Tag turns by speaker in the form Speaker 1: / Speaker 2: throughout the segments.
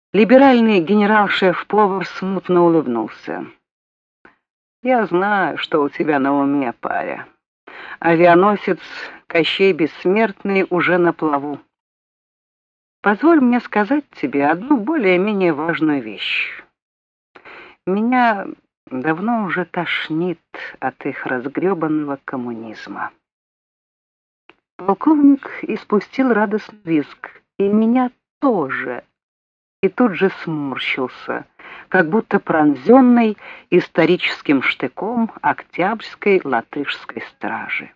Speaker 1: Либеральный генерал-шеф-повар смутно улыбнулся. «Я знаю, что у тебя на уме, паря. Авианосец Кощей Бессмертный уже на плаву. Позволь мне сказать тебе одну более-менее важную вещь. Меня давно уже тошнит от их разгребанного коммунизма». Полковник испустил радостный визг, и меня тоже, и тут же сморщился, как будто пронзенный историческим штыком Октябрьской латышской стражи.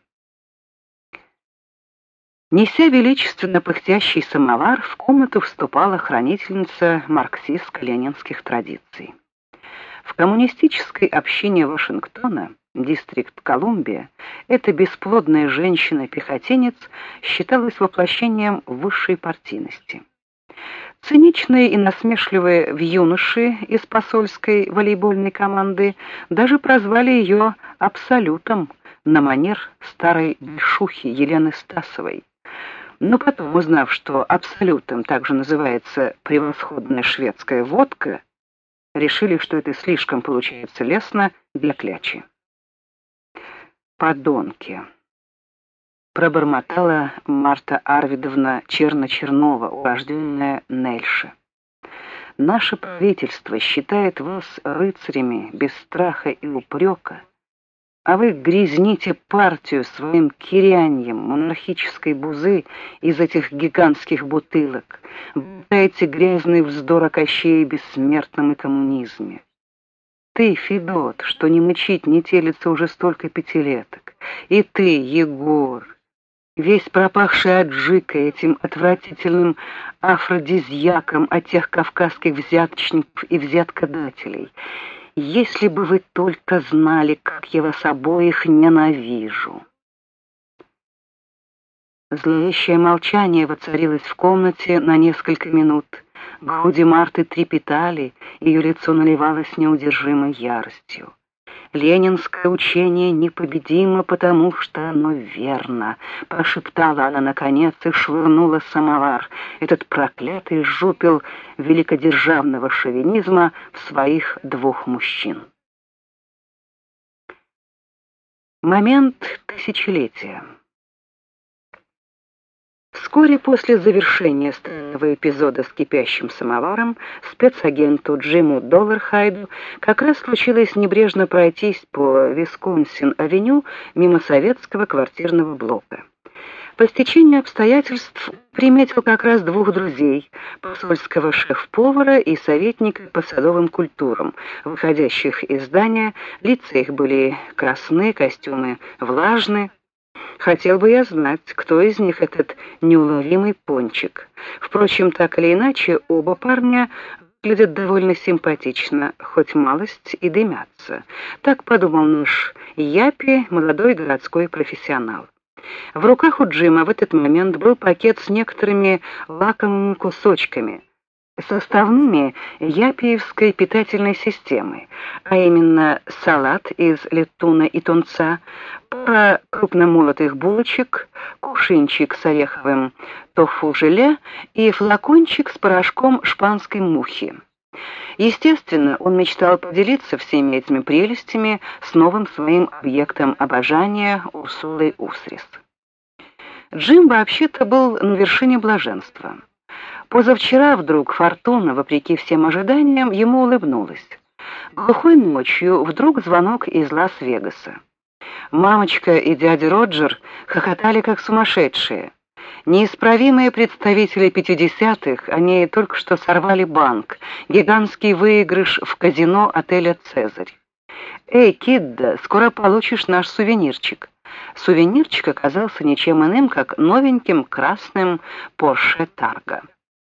Speaker 1: Неся величественно пыхтящий самовар, в комнату вступала хранительница марксистско-ленинских традиций. В коммунистической общине Вашингтона, дистрикт Колумбия, эта бесплодная женщина-пехотинец считалась воплощением высшей партийности. Циничные и насмешливые вьюноши из посольской волейбольной команды даже прозвали ее абсолютом на манер старой бельшухи Елены Стасовой. Но потом, узнав, что абсолютом также называется превосходная шведская водка, решили, что это слишком получается лестно для клячи. «Подонки!» — пробормотала Марта Арвидовна Черно-Чернова, урожденная Нельша. «Наше правительство считает вас рыцарями без страха и упрека, а вы грязните партию своим киряньем монархической бузы из этих гигантских бутылок, болтаете грязный вздор о Кощее Бессмертном и коммунизме. Ты, Федот, что не мычить, не телится уже столько пятилеток, и ты, Егор, весь пропахший аджикой, этим отвратительным афродизьяком от тех кавказских взяточников и взяткодателей. Если бы вы только знали, как я вас обоих ненавижу». Зловещее молчание воцарилось в комнате на несколько минут. Груди Марты трепетали, ее лицо наливалось неудержимой яростью. «Ленинское учение непобедимо, потому что оно верно», — прошептала она наконец и швырнула самовар, этот проклятый жупел великодержавного шовинизма, в своих двух мужчин. Момент тысячелетия. Вскоре после завершения странного эпизода с кипящим самоваром спецагенту Джиму Доллархайду как раз случилось небрежно пройтись по Висконсин-авеню мимо советского квартирного блока. По стечению обстоятельств приметил как раз двух друзей, посольского шеф-повара и советника по садовым культурам, выходящих из здания. Лица их были красны, костюмы влажны. Хотел бы я знать, кто из них этот неуловимый пончик. Впрочем, так или иначе, оба парня выглядят довольно симпатично, хоть малость и дымятся. Так подумал наш Япи, молодой городской профессионал. В руках у Джима в этот момент был пакет с некоторыми лакомыми кусочками, составными япиевской питательной системы, а именно салат из летуна и тунца, пара крупномолотых булочек, кувшинчик с ореховым тофу-желе и флакончик с порошком шпанской мухи. Естественно, он мечтал поделиться всеми этими прелестями с новым своим объектом обожания Урсулой Усрис. Джим вообще-то был на вершине блаженства. Позавчера вдруг фортуна, вопреки всем ожиданиям, ему улыбнулась. Глухой ночью вдруг звонок из Лас-Вегаса. Мамочка и дядя Роджер хохотали как сумасшедшие. Неисправимые представители 50-х, они только что сорвали банк, гигантский выигрыш в казино отеля «Цезарь». «Эй, Кидда, скоро получишь наш сувенирчик». Сувенирчик оказался ничем иным, как новеньким красным Porsche Targa.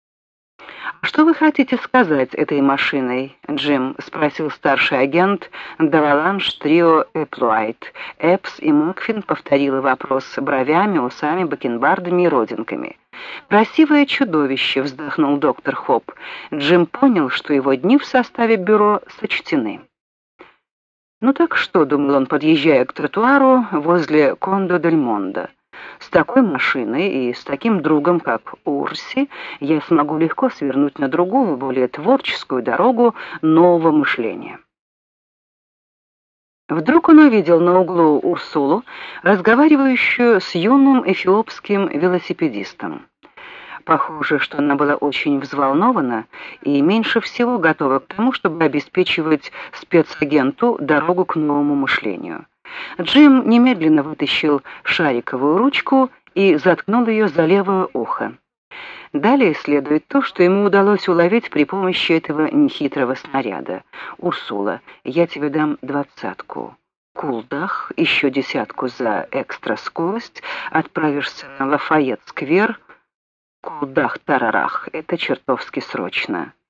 Speaker 1: «Что вы хотите сказать этой машиной, Джим?» — спросил старший агент Даваланш Трио Эплуайт. Эпс и Мокфин повторила вопрос бровями, усами, бакенбардами и родинками. «Красивое чудовище!» — вздохнул доктор Хоп. Джим понял, что его дни в составе бюро сочтены. «Ну так что?» — думал он, подъезжая к тротуару возле Кондо дель Мондо. С такой машиной и с таким другом, как Урси, я смогу легко свернуть на другую, более творческую дорогу нового мышления. Вдруг он увидел на углу Урсулу, разговаривающую с юным эфиопским велосипедистом. Похоже, что она была очень взволнована и меньше всего готова к тому, чтобы обеспечивать спецагенту дорогу к новому мышлению. Джим немедленно вытащил шариковую ручку и заткнул ее за левое ухо. Далее следует то, что ему удалось уловить при помощи этого нехитрого снаряда. «Урсула, я тебе дам 20-ку. Кулдах, еще 10-ку за экстра-скорость, отправишься на Лафайет-сквер. Кулдах-тарарах, это чертовски срочно».